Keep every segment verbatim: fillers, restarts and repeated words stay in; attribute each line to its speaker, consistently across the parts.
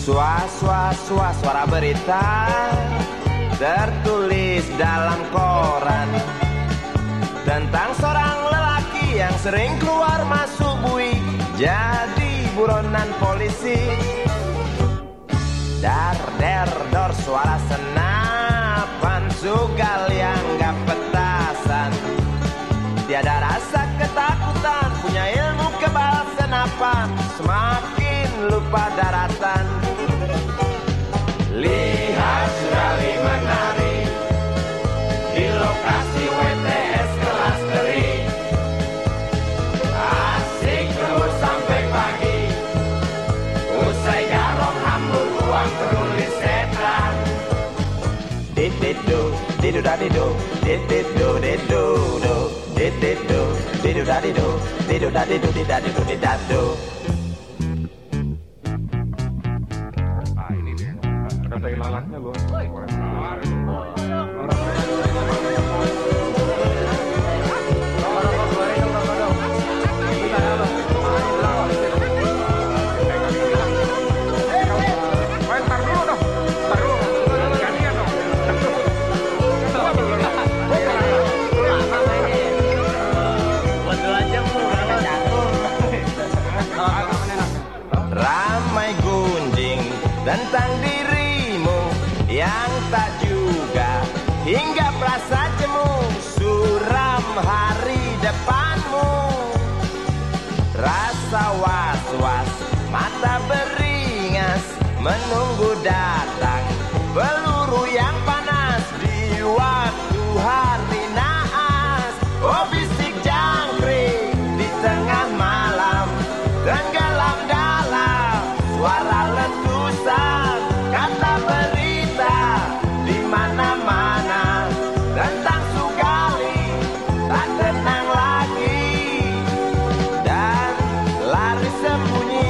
Speaker 1: Swa-swa-swa suara berita tertulis dalam koran tentang seorang lelaki yang sering keluar masuk bui jadi buronan polisi. Dar der dor suara senapan sugal yang gak petasan. Tiada rasa ketakutan, punya ilmu kebal senapan, semakin lupa daratan. Lihat sekali menari di lokasi W T S kelas teri. Asik terus sampai pagi, usai garong hambur uang penulis setan. Dididu, didu dadidu, dididu didu do, dididu, didu dadidu, didu dadidu didadidu didadu.
Speaker 2: Lalatnya loh.
Speaker 1: Ramai gunjing tentang dirimu yang tak juga hingga merasa jemu, suram hari depanmu. Rasa was-was, mata beringas menunggu datang peluru yang panas di waktu hari naas. Oh bisik jangkrik di tengah malam, tenggelam dalam suara letusan. Kata berita di mana-mana tentang Sugali tak tenang lagi dan lari sembunyi.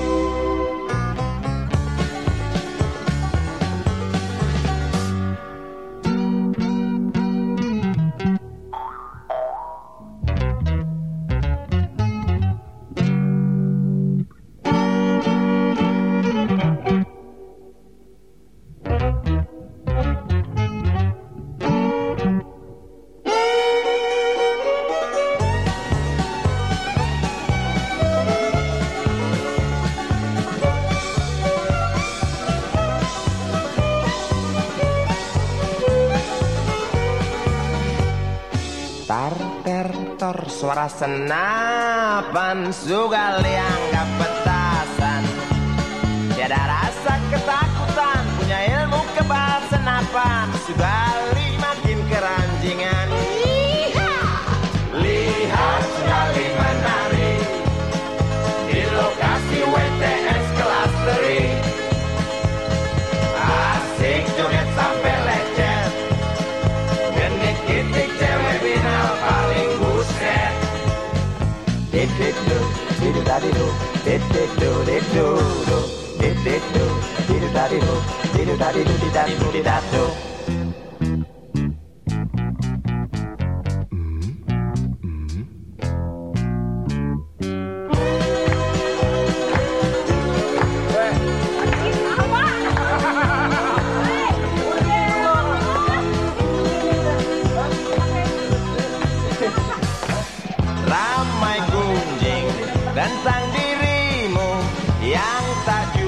Speaker 1: Tar ter tor suara senapan sugal yang gak petasan. Tiada rasa ketakutan, punya ilmu kebal senapan. Sugali makin keranjingan. Lihat Sugali menari di lokasi W T S kelas teri. Asik joget sampai lecet, genik-genik cewek binal paling buset. Dididu, didu dadidu, dididu didu do, dididu, didu dadidu, didu dadidu didadidu didadu. Ramai gunjing tentang dirimu yang tak